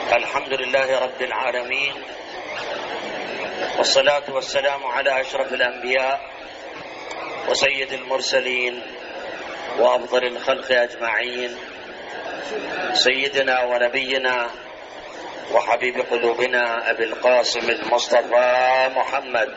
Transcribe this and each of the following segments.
الحمد لله رب العالمين، والصلاة والسلام على أشرف الأنبياء وسيد المرسلين وأفضل الخلق أجمعين، سيدنا ونبينا وحبيب قلوبنا أبي القاسم المصطفى محمد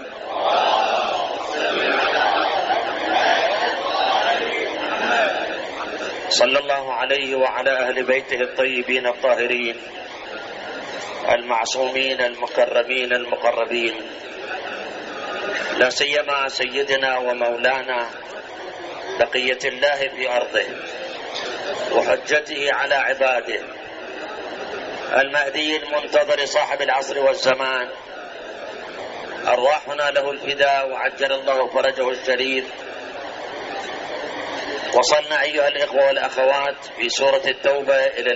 صلى الله عليه وعلى أهل بيته الطيبين الطاهرين المعصومين المكرمين المقربين، لا سيما سيدنا ومولانا بقية الله في أرضه وحجته على عباده، المهدي المنتظر صاحب العصر والزمان، أرواحنا له الفداء وعجل الله فرجه الشريف. وصلنا أيها الإخوة والأخوات في سورة التوبة إلى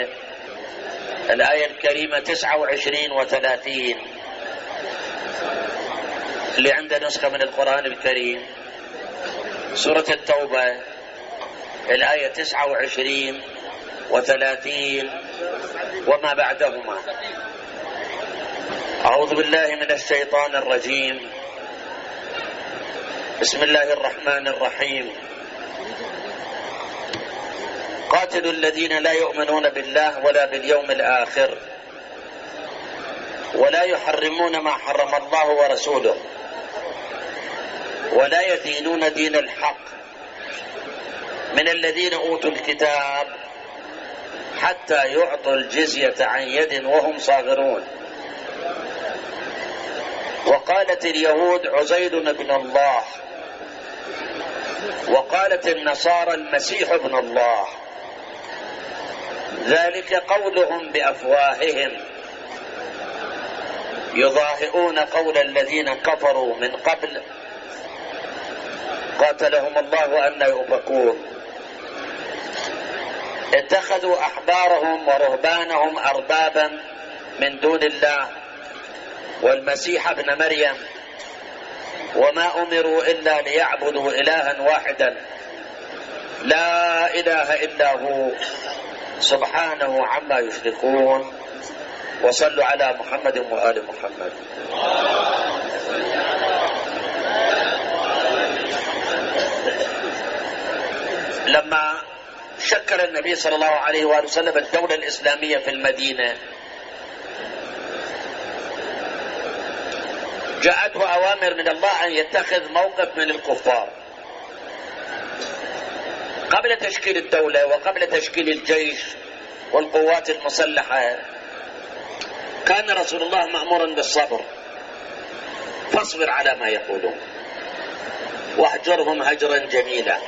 الآية الكريمة 29 و30 اللي عنده نسخة من القرآن الكريم. سورة التوبة الآية 29 و30 وما بعدهما. أعوذ بالله من الشيطان الرجيم، بسم الله الرحمن الرحيم. قاتلوا الذين لا يؤمنون بالله ولا باليوم الآخر ولا يحرمون ما حرم الله ورسوله ولا يدينون دين الحق من الذين أوتوا الكتاب حتى يعطوا الجزية عن يد وهم صاغرون. وقالت اليهود عزير ابن الله، وقالت النصارى المسيح ابن الله، ذلك قولهم بأفواههم يضاهئون قول الذين كفروا من قبل قاتلهم الله أن يؤفكون. اتخذوا أحبارهم ورهبانهم أربابا من دون الله والمسيح ابن مريم وما أمروا إلا ليعبدوا إلها واحدا لا إله إلا هو سبحانه عما يشركون. وصلوا على محمد وآل محمد. لما شكل النبي صلى الله عليه وآله وسلم الدولة الإسلامية في المدينة جاءته أوامر من الله أن يتخذ موقف من الكفار. قبل تشكيل الدولة وقبل تشكيل الجيش والقوات المسلحة كان رسول الله مأمورا بالصبر، فاصبر على ما يقولون واهجرهم هجرا جميلا.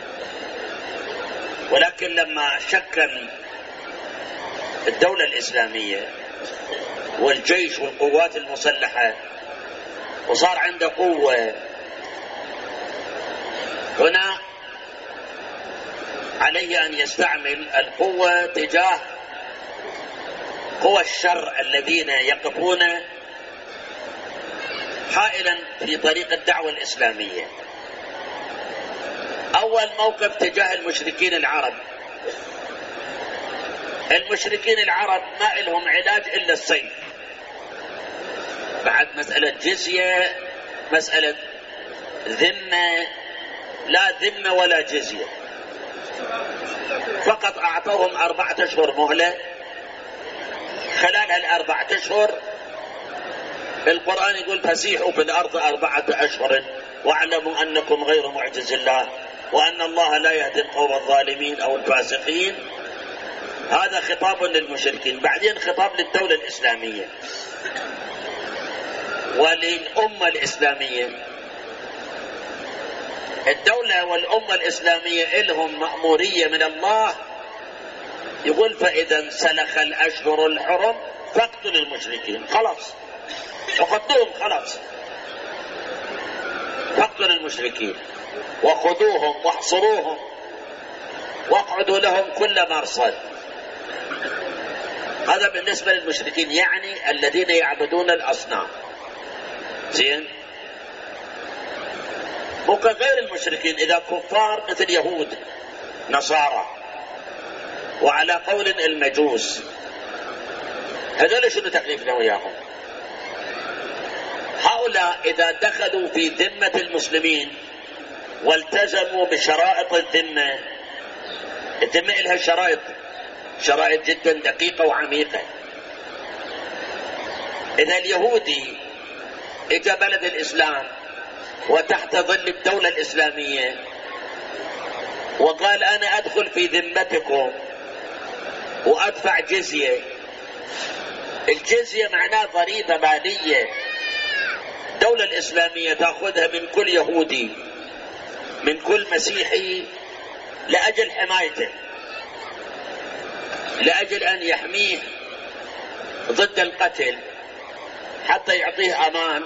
ولكن لما شكل الدولة الإسلامية والجيش والقوات المسلحة وصار عنده قوة، هنا عليه أن يستعمل القوة تجاه قوى الشر الذين يقفون حائلا في طريق الدعوة الإسلامية. أول موقف تجاه المشركين العرب. المشركين العرب ما لهم علاج إلا السيف، بعد مسألة جزية، مسألة ذمة، لا ذمة ولا جزية، فقط أعطوهم 4 أشهر مهلة. خلال ال4 أشهر القرآن يقول فسيحوا في الأرض 4 أشهر واعلموا أنكم غير معجز الله وأن الله لا يهدي القوم الظالمين أو الفاسقين. هذا خطاب للمشركين. بعدين خطاب للدولة الإسلامية وللأمة الإسلامية. الدولة والأمة الإسلامية لهم مأمورية من الله، يقول فإذا انسلخ الأشهر الحرم فاقتلوا المشركين. خلاص فقتلوهم، خلاص فاقتلوا المشركين وخذوهم واحصروهم واقعدوا لهم كل مرصد. هذا بالنسبة للمشركين، يعني الذين يعبدون الأصنام. زين، وكغير المشركين إذا كفار مثل يهود نصارى وعلى قول المجوس هذول شنو تكليفنا وياهم؟ هؤلاء إذا دخلوا في ذمة المسلمين والتزموا بشرائط الذمة لها شرائط جدا دقيقة وعميقة. إذا اليهودي إجا بلد الإسلام وتحت ظل الدولة الإسلامية وقال أنا أدخل في ذمتكم وأدفع جزية، الجزية معناه ضريبة مالية الدولة الإسلامية تأخذها من كل يهودي من كل مسيحي لأجل حمايته، لأجل أن يحميه ضد القتل، حتى يعطيه أمان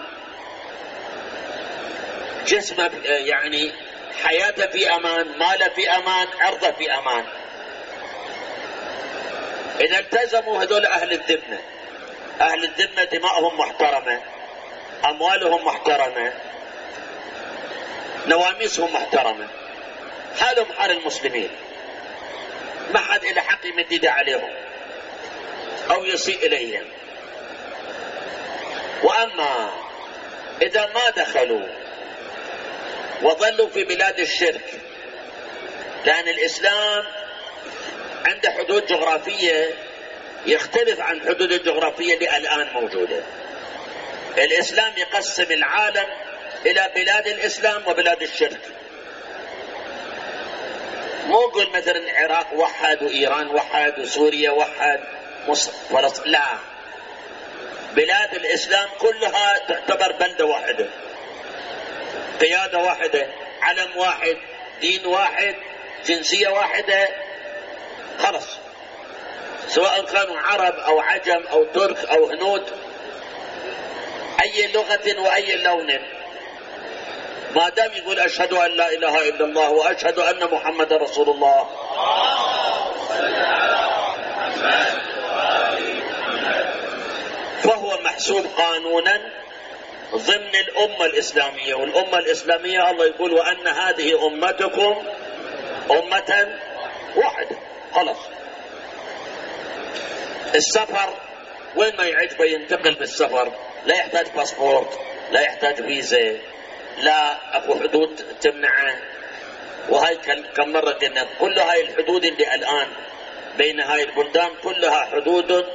جسمه، يعني حياته في أمان، ماله في أمان، عرضه في أمان. إذا التزموا هذول أهل الذمة دماءهم محترمة، أموالهم محترمة، نواميسهم محترمة، حالهم حال المسلمين، ما حد إلى حق يمد يده عليهم أو يسيء إليهم. وأما إذا ما دخلوا وظلوا في بلاد الشرك، لأن الإسلام عنده حدود جغرافية يختلف عن الحدود الجغرافية اللي الآن موجودة. الإسلام يقسم العالم إلى بلاد الإسلام وبلاد الشرك. مو يقول مثلا العراق وحد وإيران وحد وسوريا وحد فلسطين، لا، بلاد الإسلام كلها تعتبر بلدة واحدة، قيادة واحدة، علم واحد، دين واحد، جنسية واحدة، خلص، سواء كانوا عرب أو عجم أو ترك أو هنود، أي لغة وأي لون، ما دام يقول أشهد أن لا إله إلا الله وأشهد أن محمد رسول الله فهو محسوب قانونا ضمن الأمة الإسلامية. والأمة الإسلامية الله يقول وأن هذه أمتكم أمة واحدة، خلاص. السفر وين ما يعجبه ينتقل بالسفر، لا يحتاج باسبورت، لا يحتاج فيزا، لا اكو حدود تمنعه. وهاي كم مرة قلنا كل هاي الحدود اللي الآن بين هاي البلدان كلها حدود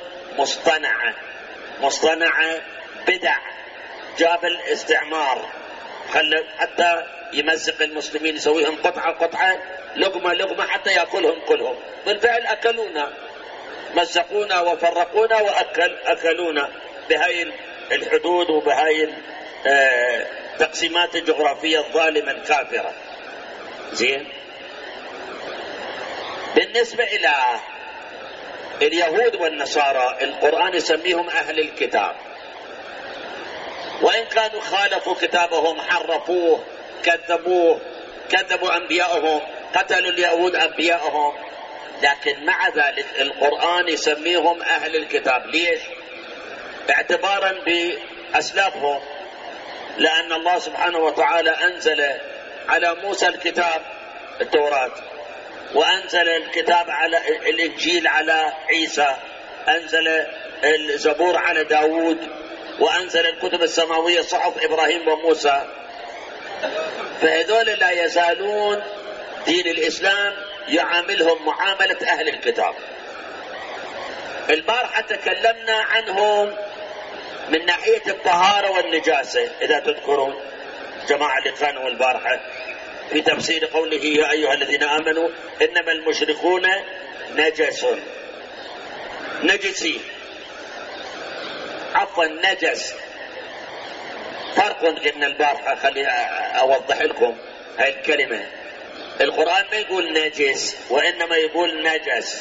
مصطنعة بدع جاب الاستعمار، خلى حتى يمزق المسلمين، يسويهم قطعة لقمة حتى يأكلهم كلهم. بالفعل أكلونا، مزقونا وفرقونا وأكلونا بهاي الحدود وبهاي التقسيمات الجغرافية الظالمة الكافرة. زين، بالنسبة إلى اليهود والنصارى القرآن يسميهم أهل الكتاب، وإن كانوا خالفوا كتابهم، حرفوه، كذبوا أنبياءهم، قتلوا اليهود أنبياءهم، لكن مع ذلك القرآن يسميهم أهل الكتاب. ليش؟ اعتبارا بأسلافهم، لأن الله سبحانه وتعالى أنزل على موسى الكتاب التوراة، وأنزل الكتاب على الإنجيل على عيسى، أنزل الزبور على داود، وأنزل الكتب السماوية صحف إبراهيم وموسى. فهذول لا يزالون دين الإسلام يعاملهم معاملة أهل الكتاب. البارحة تكلمنا عنهم من ناحية الطهارة والنجاسة، إذا تذكرون جماعة اللي كانوا البارحة في تفسير قوله يا أيها الذين آمنوا إنما المشركون نجسين، عفوا نجس، فرق. قلنا البارحة، خلي أوضح لكم هاي الكلمة. القرآن ما يقول نجس وإنما يقول نجس.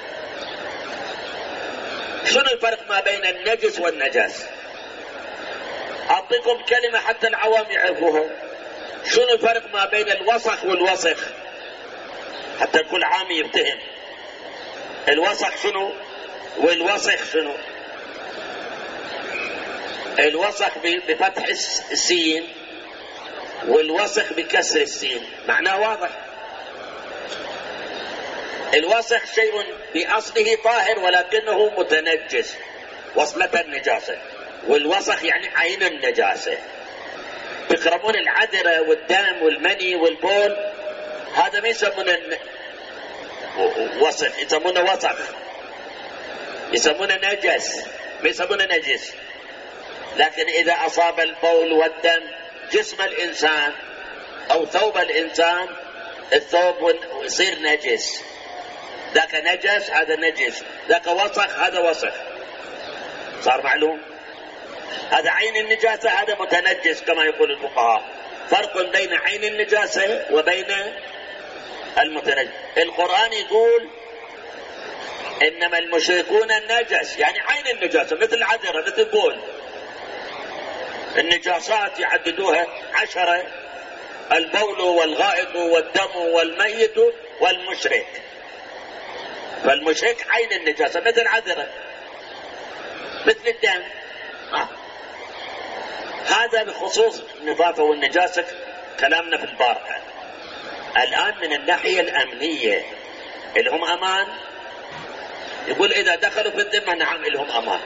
شنو الفرق ما بين النجس والنجاس؟ أعطيكم كلمة حتى العوام يعرفوها. شنو الفرق ما بين الوسخ والوسخ حتى كل عام يفتهم؟ الوسخ شنو والوسخ شنو؟ الوسخ بفتح السين والوسخ بكسر السين، معناه واضح. الوسخ شيء بأصله طاهر ولكنه متنجس، وصلة النجاسة، والوسخ يعني عين النجاسة. تقربون العذرة والدم والمني والبول، هذا ما يسمونه وسخ، يسمونه وسخ، يسمونه نجس، ما يسمونه نجس. لكن إذا أصاب البول والدم جسم الإنسان أو ثوب الإنسان، الثوب يصير نجس، ذاك نجس هذا نجس، ذاك وسخ هذا وسخ. صار معلوم؟ هذا عين النجاسة، هذا متنجس كما يقول الفقهاء. فرق بين عين النجاسة وبين المتنجس. القرآن يقول إنما المشركون النجس، يعني عين النجاسة، مثل العذرة مثل البول. النجاسات يعددوها 10: البول والغائط والدم والميت والمشرك. فالمشرك عين النجاسة مثل العذرة مثل الدم. هذا بخصوص النظافة والنجاسة كلامنا في البارحة. الآن من الناحية الأمنية لهم أمان. يقول إذا دخلوا في الذمة نعم لهم أمان،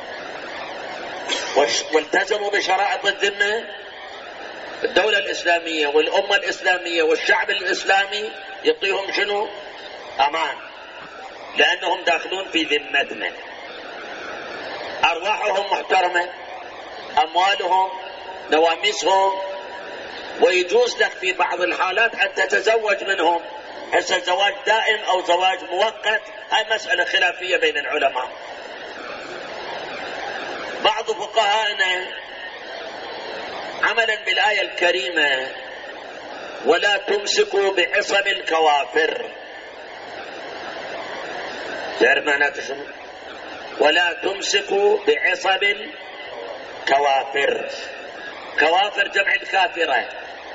والتزموا بشرائط الذمة، الدولة الإسلامية والأمة الإسلامية والشعب الإسلامي يعطيهم شنو؟ أمان، لأنهم داخلون في ذمتنا. أرواحهم محترمة، أموالهم، نواميسهم، ويجوز لك في بعض الحالات أن تتزوج منهم. هسه الزواج دائم أو زواج مؤقت هاي مسألة خلافية بين العلماء. بعض فقهائنا عملا بالآية الكريمة ولا تمسكوا بعصم الكوافر، تعرف معناته شنو؟ ولا تمسكوا بعصم الكوافر. كوافر جمع الكافرة،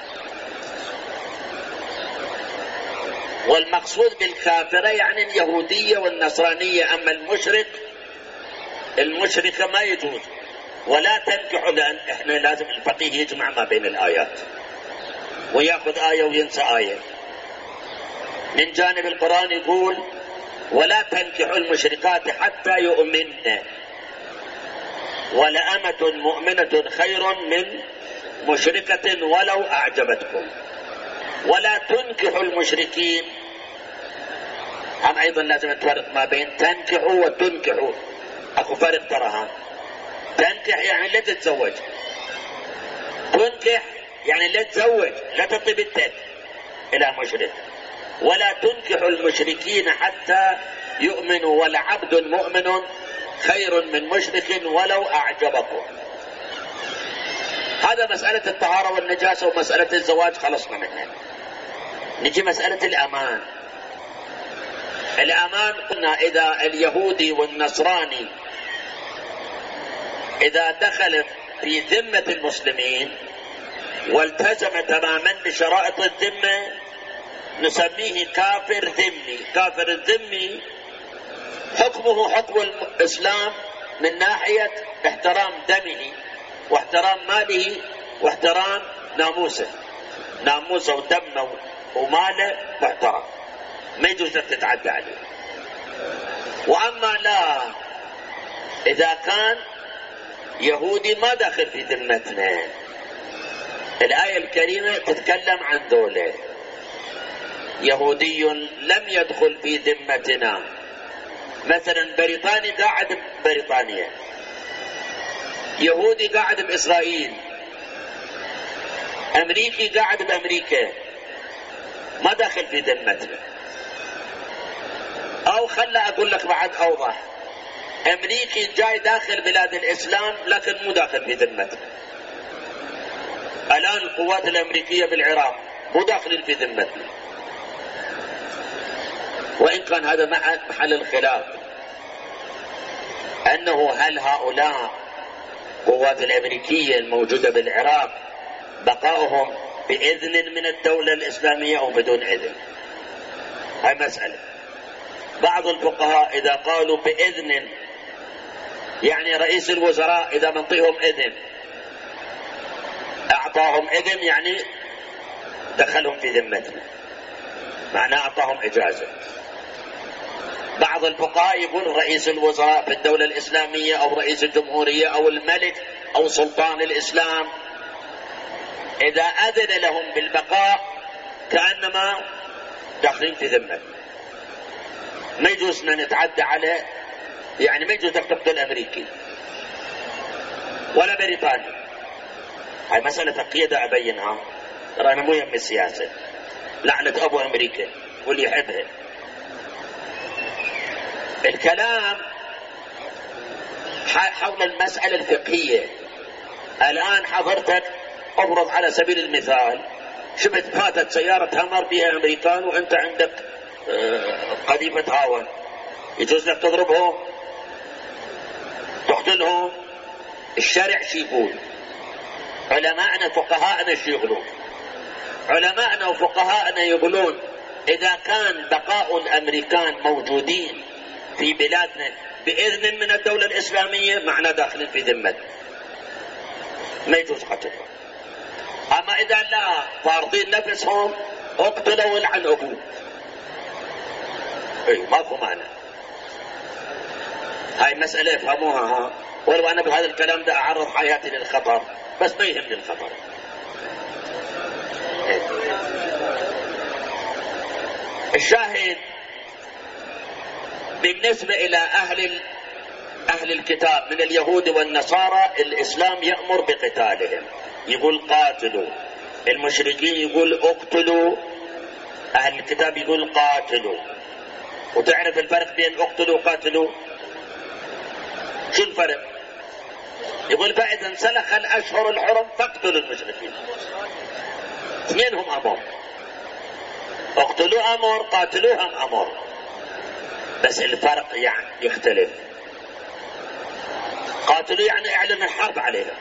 والمقصود بالكافرة يعني اليهودية والنصرانية. أما المشركة ما يجوز. ولا تنكحوا، لأن احنا لازم الفقيه يجمع ما بين الآيات، ويأخذ آية وينسى آية. من جانب القرآن يقول ولا تنكحوا المشركات حتى يؤمنن، ولأمة مؤمنة خير من مشركة ولو أعجبتكم. ولا تنكحوا المشركين، هم أيضا لازم تفرق ما بين تنكحوا وتنكحوا، أكو فرق تراها. تنكح يعني لا تتزوج، تنكح يعني لا تزوج، لا تعطي بنتك إلى مشرك. ولا تنكحوا المشركين حتى يؤمنوا، ولعبد مؤمن خير من مشرك ولو أعجبكم. هذا مسألة الطهارة والنجاسة، ومسألة الزواج خلصنا منها. نجي مسألة الأمان. الأمان قلنا إذا اليهودي والنصراني إذا دخل في ذمة المسلمين والتزم تماما بشرائط الذمة نسميه كافر ذمي. كافر الذمي حكمه حكم الإسلام من ناحية احترام دمه واحترام ماله واحترام ناموسه. ناموسه ودمه وماله محترم، ما يجوز لك تتعدى عليه. وأما لا، إذا كان يهودي ما داخل في ذمتنا، الآية الكريمة تتكلم عن دولة. يهودي لم يدخل في ذمتنا، مثلا بريطاني قاعد ببريطانيا، يهودي قاعد بإسرائيل، أمريكي قاعد بأمريكا، ما داخل في ذمتنا. أو خلى أقول لك بعد أوضح، أمريكي جاي داخل بلاد الإسلام لكن مو داخل في ذمتنا. الآن القوات الأمريكية بالعراق مو داخلين في ذمتنا، وإن كان هذا محل الخلاف، أنه هل هؤلاء القوات الأمريكية الموجودة بالعراق بقاؤهم بإذن من الدولة الإسلامية أو بدون إذن؟ هاي مسألة. بعض الفقهاء إذا قالوا بإذن يعني رئيس الوزراء إذا منطيهم إذن، أعطاهم إذن يعني دخلهم في ذمتنا، معناه أعطاهم إجازة. بعض الفقهاء يقول رئيس الوزراء في الدولة الإسلامية أو رئيس الجمهورية أو الملك أو سلطان الإسلام إذا أذن لهم بالبقاء كأنما داخلين في ذمة. ما يجوز أن نتعدى عليه، يعني ما يجوز تقتل أمريكي ولا بريطاني. هاي مسألة عقيدة أبينها، ترى أنا مو يم السياسة. لعنة أبو أمريكا واللي يحبها. الكلام حول المسألة الفقهية. الآن حضرتك أفرض على سبيل المثال شبت فاتت سيارة همر بها أمريكان وأنت عندك قذيفة هاون، يجوز لك تضربهم تقتلهم؟ الشرع شي يقول؟ علماءنا فقهاءنا شي يقولون؟ علماءنا وفقهاءنا يقولون إذا كان بقاء الأمريكان موجودين في بلادنا بإذن من الدولة الإسلامية معناه داخلين في ذمة، ما يجوز قتلهم. أما إذا لا فارضين نفسهم اقتلوا والعن أبوه، ماكو معنى. هاي مسألة يفهموها. ولو أنا بهذا الكلام ده أعرض حياتي للخطر، بس ما يهمني الخطر. الشاهد بالنسبة إلى أهل الكتاب من اليهود والنصارى، الإسلام يأمر بقتالهم، يقول قاتلوا. المشركين يقول اقتلوا، أهل الكتاب يقول قاتلوا. وتعرف الفرق بين اقتلوا وقاتلوا؟ شو الفرق؟ يقول فإذا انسلخ الأشهر الحرم فاقتلوا المشركين. اثنينهم أمر، اقتلوا أمر، قاتلوهم أمر، بس الفرق يعني يختلف. قاتلوا يعني اعلن الحرب عليهم،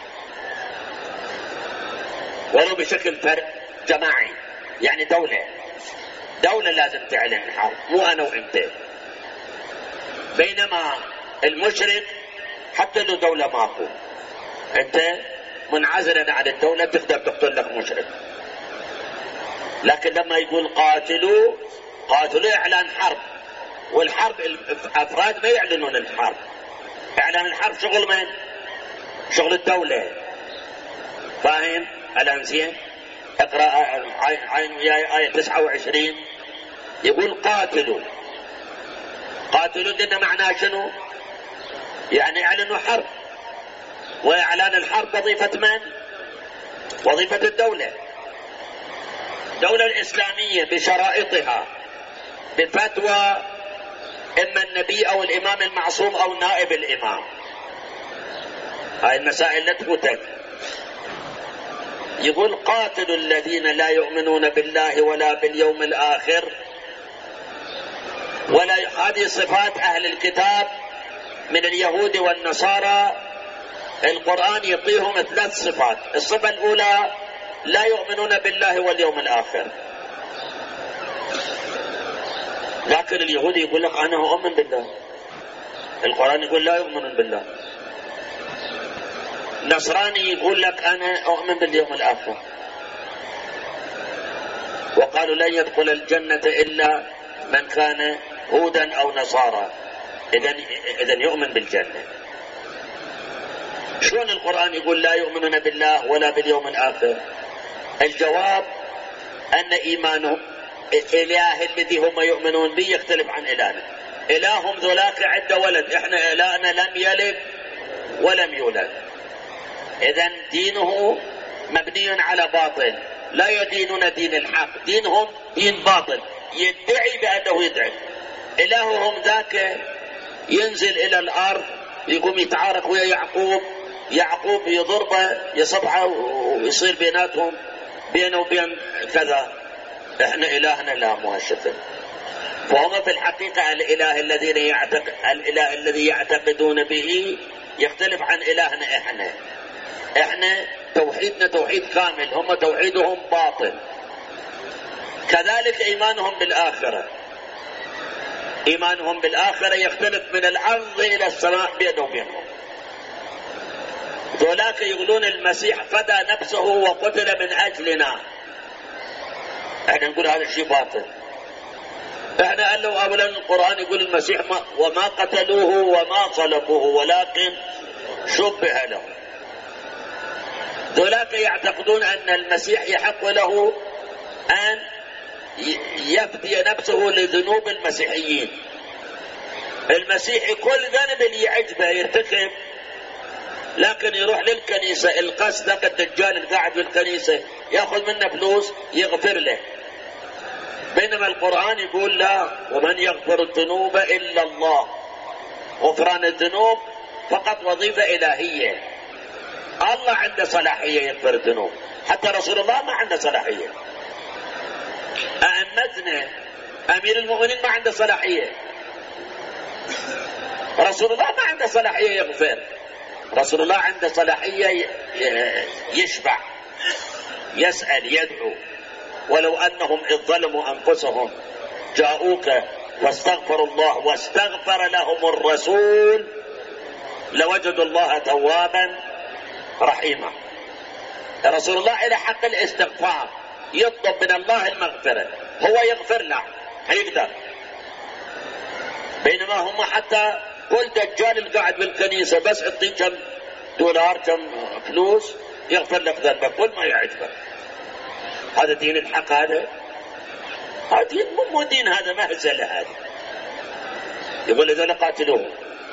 ولو بشكل فرق جماعي، يعني دولة لازم تعلن الحرب، مو أنا وإنت. بينما المشرك حتى لو دولة ماكو، أنت منعزلا عن الدولة تقدر تقتل لك مشرك. لكن لما يقول قاتلوا إعلان حرب، والحرب الأفراد ما يعلنون الحرب. إعلان الحرب شغل من؟ شغل الدولة. فاهم الآن زين؟ اقرأ عين وياي آية 29 يقول قاتلوا لنا معناه شنو؟ يعني اعلنوا حرب، واعلان الحرب وظيفة من؟ وظيفة الدولة. الدولة الإسلامية بشرائطها بفتوى إما النبي أو الإمام المعصوم أو نائب الإمام. هاي المسائل لا تفوتك. يقول قاتلوا الذين لا يؤمنون بالله ولا باليوم الآخر ولا. هذه صفات أهل الكتاب من اليهود والنصارى. القرآن يعطيهم 3 صفات. الصفة الأولى لا يؤمنون بالله واليوم الآخر، لكن اليهودي يقول لك أنا أؤمن بالله، القرآن يقول لا يؤمنون بالله. نصراني يقول لك أنا أؤمن باليوم الآخر، وقالوا لن يدخل الجنة إلا من كان هودا أو نصارى، إذن يؤمن بالجنة. شلون القرآن يقول لا يؤمنون بالله ولا باليوم الآخر؟ الجواب أن إيمانهم الإله الذي هم يؤمنون به يختلف عن إلهنا. إلههم ذولاك عدة ولد، إحنا إلهنا لم يلد ولم يولد. إذن دينه مبني على باطل، لا يدينون دين الحق، دينهم دين باطل يدعي بأنه يدعي. إلههم ذاك ينزل إلى الأرض يقوم يتعارك ويا يعقوب يضربه يصبحه ويصير بينه وبين كذا. احنا إلهنا لا مو هالشكل. فهم في الحقيقة الإله الذي يعتقدون به يختلف عن إلهنا. احنا توحيدنا توحيد كامل، هم توحيدهم باطل. كذلك إيمانهم بالآخرة يختلف من الأرض إلى السماء بينه وبينهم. ذولاك يقولون المسيح فدى نفسه وقتل من أجلنا، احنا نقول هذا الشيء باطل. احنا قال له اولا القرآن يقول المسيح وما قتلوه وما صلبوه ولكن شبه لهم. ذولاك يعتقدون ان المسيح يحق له ان يفدي نفسه لذنوب المسيحيين. المسيحي كل ذنب اللي يعجبه يرتكب، لكن يروح للكنيسة القس ذاك الدجال القاعد بالكنيسة ياخذ منه فلوس يغفر له، بينما القرآن يقول لا، ومن يغفر الذنوب إلا الله. غفران الذنوب فقط وظيفة إلهية، الله عنده صلاحية يغفر الذنوب، حتى رسول الله ما عنده صلاحية. أئمتنا أمير المؤمنين ما عنده صلاحية، رسول الله ما عنده صلاحية يغفر. رسول الله عنده صلاحية يشفع، يسأل، يدعو. ولو أنهم إذ ظلموا أنفسهم جاءوك واستغفروا الله واستغفر لهم الرسول لوجدوا الله توابا رحيما. رسول الله إلى حق الاستغفار، يطلب من الله المغفرة، هو يغفر له هيقدر. بينما هم حتى كل دجال القاعد بالكنيسة بس اعطيه كم دولار كم فلوس يغفر لك ذنبك كل ما يعجبك. هذا دين الحق؟ هذا دين مو دين، هذا مهزلة. هذا يقول إذا قاتلوه،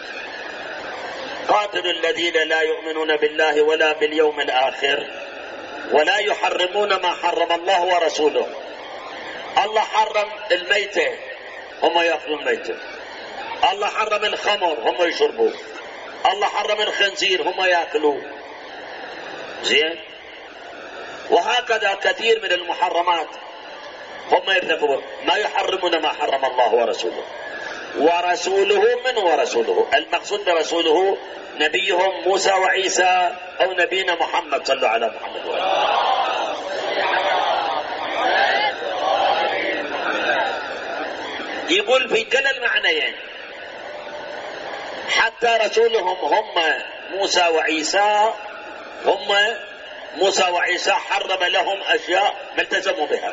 قاتلوا الذين لا يؤمنون بالله ولا باليوم الآخر ولا يحرمون ما حرم الله ورسوله. الله حرم الميتة هم يأكلون الميتة، الله حرم الخمر هم يشربوه، الله حرم الخنزير هم يأكلوه. زين؟ وهكذا كثير من المحرمات هم يرتكبون. ما يحرمون ما حرم الله ورسوله. ورسوله من ورسوله، المقصود برسوله نبيهم موسى وعيسى أو نبينا محمد. صلوا على محمد. يقول في كلا المعنيين، حتى رسولهم هم موسى وعيسى، هم موسى وعيسى حرم لهم أشياء ما التزموا بها.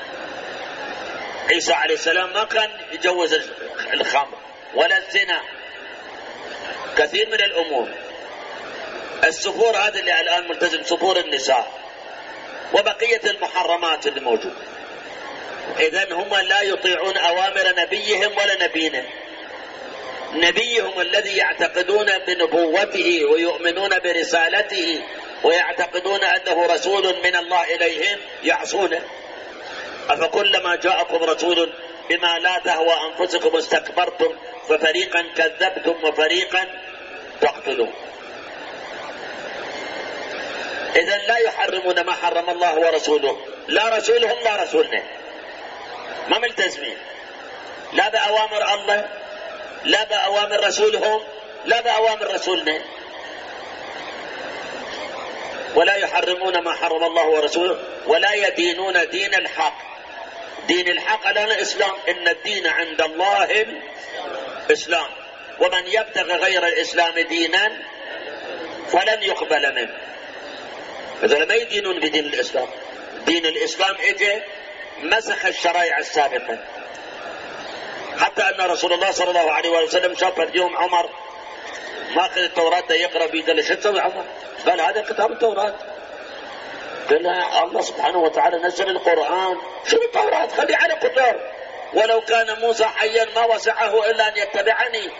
عيسى عليه السلام ما كان يجوز الخمر ولا الزنا، كثير من الأمور. السفور هذا اللي الآن ملتزم، سفور النساء وبقية المحرمات اللي موجودة. إذن هم لا يطيعون أوامر نبيهم ولا نبينا. نبيهم الذي يعتقدون بنبوته ويؤمنون برسالته ويعتقدون أنه رسول من الله إليهم يعصونه. أفكلما جاءكم رسول بما لا تهوى أنفسكم استكبرتم ففريقا كذبتم وفريقا تقتلون. إذن لا يحرمون ما حرم الله ورسوله، لا رسولهم لا رسولنا، ما ملتزمين لا بأوامر الله لا بأوامر رسولهم لا بأوامر رسولنا. ولا يحرمون ما حرم الله ورسوله ولا يدينون دين الحق. دين الحق لنا الإسلام، إن الدين عند الله الإسلام، ومن يبتغي غير الإسلام دينا فلن يقبل منه. إذا ما يدينون بدين الإسلام. دين الإسلام إجا مسخ الشرائع السابقة، حتى أن رسول الله صلى الله عليه وسلم شاف اليوم عمر ماخذ التوراة ده يقرأ بيه، قال شو تسوي عمر؟ قال هذا كتاب التوراة. قال الله سبحانه وتعالى نزل القرآن، شو التوراة؟ خلي على قدر، ولو كان موسى حيا ما وسعه إلا أن يتبعني.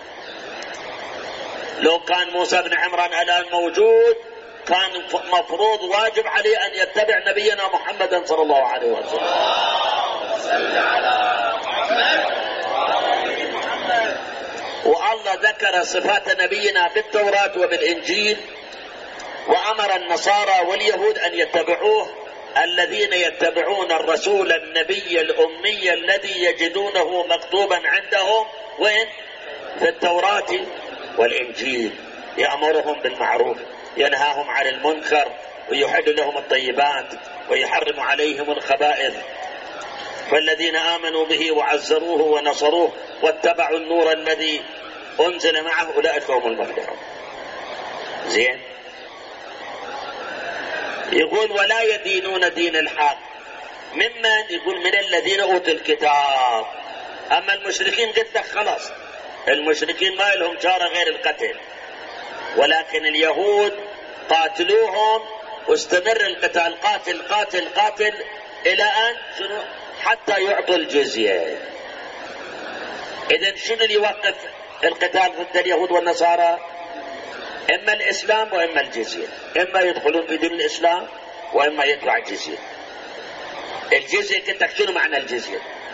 لو كان موسى بن عمران الآن موجود كان مفروض واجب عليه أن يتبع نبينا محمدا صلى الله عليه وسلم. والله ذكر صفات نبينا بالتوراة وبالإنجيل، وأمر النصارى واليهود أن يتبعوه، الذين يتبعون الرسول النبي الأمي الذي يجدونه مكتوبا عندهم وين؟ في التوراة والإنجيل، يأمرهم بالمعروف ينهاهم عن المنكر ويحل لهم الطيبات ويحرم عليهم الخبائث. فالذين آمنوا به وعزروه ونصروه واتبعوا النور الذي أنزل معه أولئك هم المفلحون. زين؟ يقول ولا يدينون دين الحق. ممن؟ يقول من الذين أوتوا الكتاب. أما المشركين قلت لك خلاص، المشركين ما لهم شارة غير القتل، ولكن اليهود قاتلوهم واستمر القتال، قاتل قاتل قاتل إلى أن حتى يعطوا الجزية. إذن شنو اللي يوقف القتال ضد اليهود والنصارى؟ إما الإسلام وإما الجزية، إما يدخلون في دين الإسلام وإما يدفع الجزية. الجزية كنت شنو معنى الجزية؟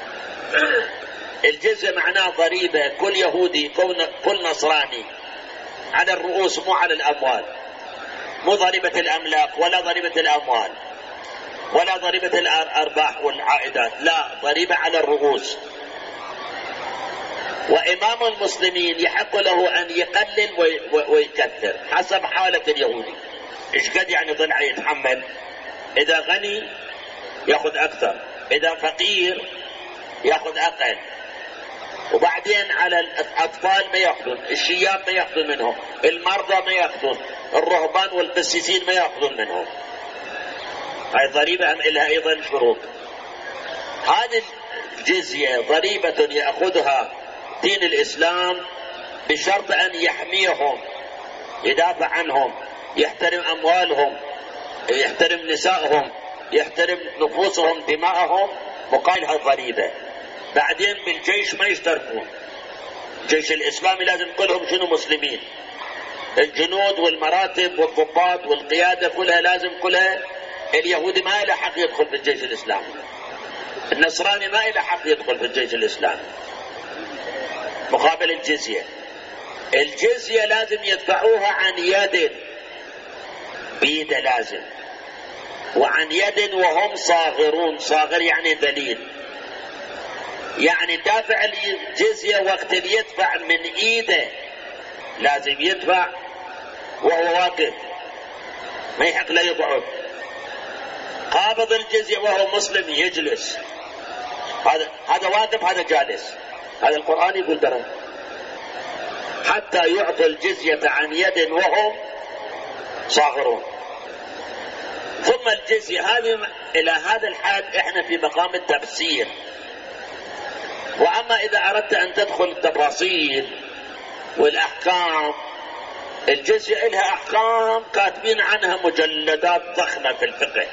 الجزية معناه ضريبة كل يهودي كل نصراني على الرؤوس مو على الأموال، مو ضريبة الأملاك ولا ضريبة الأموال ولا ضريبة الأرباح والعائدات، لا، ضريبة على الرؤوس. وإمام المسلمين يحق له أن يقلل ويكثر حسب حالة اليهودي. إيش قد يعني ضلع يتحمل؟ إذا غني يأخذ أكثر، إذا فقير يأخذ أقل. وبعدين على الأطفال ما يأخذون، الشياب ما يأخذون منهم، المرضى ما يأخذون، الرهبان والقسيسين ما يأخذون منهم. هاي ضريبة لها أيضا شروط. هذه الجزية ضريبة يأخذها دين الإسلام بشرط أن يحميهم، يدافع عنهم، يحترم أموالهم، يحترم نسائهم، يحترم نفوسهم، دماءهم، مقابلها الضريبة. بعدين بالجيش ما يشتركون، الجيش الإسلامي لازم كلهم شنو مسلمين، الجنود والمراتب والضباط والقيادة كلها لازم كلها. اليهودي ما له حق يدخل في الجيش الإسلامي، النصراني ما له حق يدخل في الجيش الإسلامي. مقابل الجزية، الجزية لازم يدفعوها عن يد، بيد لازم، وعن يد وهم صاغرون. صاغر يعني ذليل، يعني دافع الجزية وقت اللي يدفع من ايده لازم يدفع وهو واقف، ما يحق له يقعد. قابض الجزية وهو مسلم يجلس، هذا واقف هذا جالس. هذا القرآن يقول ترى حتى يعطوا الجزية عن يد وهم صاغرون. ثم الجزية هذه إلى هذا الحد احنا في مقام التفسير. وأما إذا أردت أن تدخل التفاصيل والأحكام، الجزية لها أحكام كاتبين عنها مجلدات ضخمة في الفقه،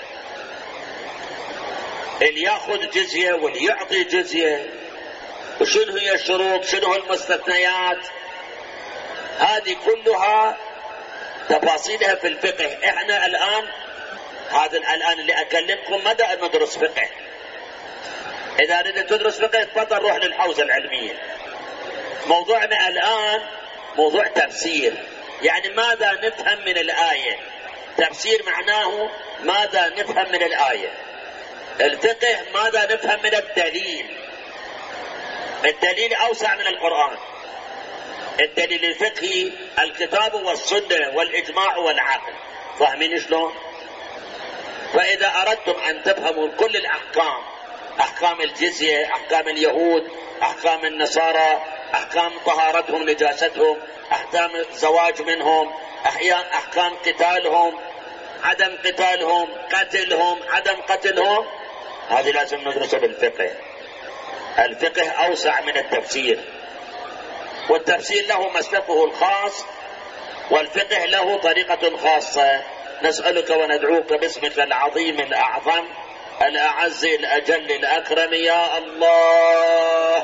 اللي يأخذ جزية واللي يعطي جزية، وشنو هي الشروط، شنو المستثنيات، هذه كلها تفاصيلها في الفقه. احنا الآن الآن اللي أكلمكم مدى ندرس فقه. إذا أردت تدرس فقه تفضل روح للحوزة العلمية. موضوعنا الآن موضوع تفسير، يعني ماذا نفهم من الآية. تفسير معناه ماذا نفهم من الآية. الفقه ماذا نفهم من الدليل. الدليل أوسع من القرآن. الدليل الفقهي الكتاب والسنة والإجماع والعقل، فاهمين شلون؟ فإذا أردتم أن تفهموا كل الأحكام، أحكام الجزية، أحكام اليهود، أحكام النصارى، أحكام طهارتهم نجاستهم، أحكام الزواج منهم، أحكام قتالهم، عدم قتالهم، قتلهم، عدم قتلهم، هذه لازم ندرسها بالفقه. الفقه أوسع من التفسير، والتفسير له مسلكه الخاص، والفقه له طريقة خاصة. نسألك وندعوك باسمك العظيم الأعظم الأعز الأجل الأكرم يا الله.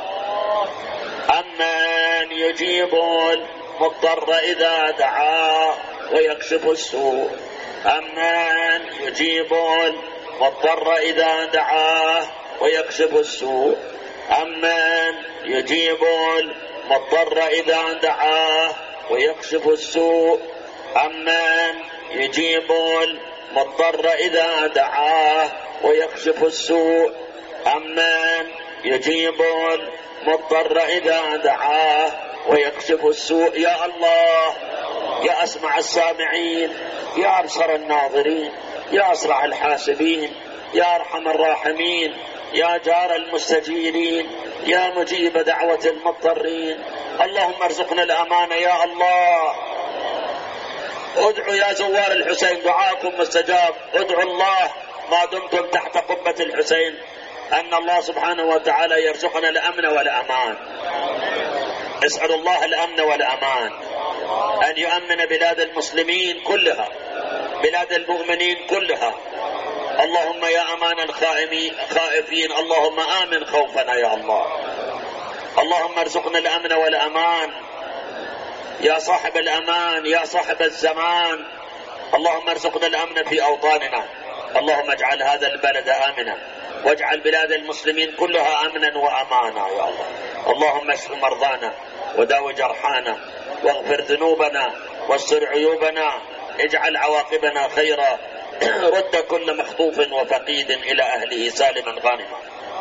أمن يجيب المضطر إذا دعاه ويكشف السوء. أمن يجيب المضطر إذا دعاه ويكشف السوء. أمن يجيب المضطر إذا دعاه ويكشف السوء. أمن يجيب المضطر إذا دعاه ويكشف السوء. أمن يجيب المضطر إذا دعاه ويكشف السوء. يا الله، يا أسمع السامعين، يا أبصر الناظرين، يا أسرع الحاسبين، يا أرحم الراحمين، يا جار المستجيرين، يا مجيب دعوة المضطرين. اللهم ارزقنا الأمانة يا الله. ادعوا يا زوار الحسين، دعاكم مستجاب. ادعوا الله ما دمتم تحت قبة الحسين. أن الله سبحانه وتعالى يرزقنا الأمن والأمان. اسأل الله الأمن والأمان، أن يؤمن بلاد المسلمين كلها، بلاد المؤمنين كلها. اللهم يا أمان الخائفين، اللهم آمن خوفنا يا الله. اللهم ارزقنا الأمن والأمان يا صاحب الأمان يا صاحب الزمان. اللهم ارزقنا الأمن في أوطاننا. اللهم اجعل هذا البلد آمنا، واجعل بلاد المسلمين كلها أمنا وأمانا يا الله. اللهم اشف مرضانا وداو جرحانا واغفر ذنوبنا واستر عيوبنا، اجعل عواقبنا خيرا. رد كل مخطوف وفقيد إلى أهله سالما غانما،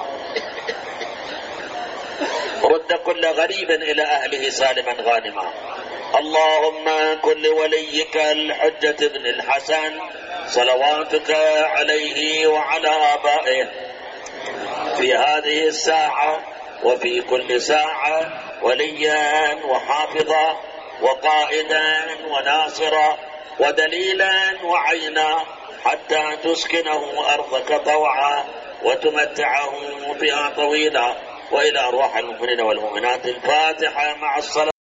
رد كل غريب إلى أهله سالما غانما. اللهم كن لوليك الحجة بن الحسن صلواتك عليه وعلى آبائه في هذه الساعة وفي كل ساعة وليا وحافظا وقائدا وناصرا ودليلا وعينا، حتى تسكنه أرضك طوعا وتمتعه فيها طويلا. وإلى أرواح المؤمنين والمؤمنات الفاتحة مع الصلاة.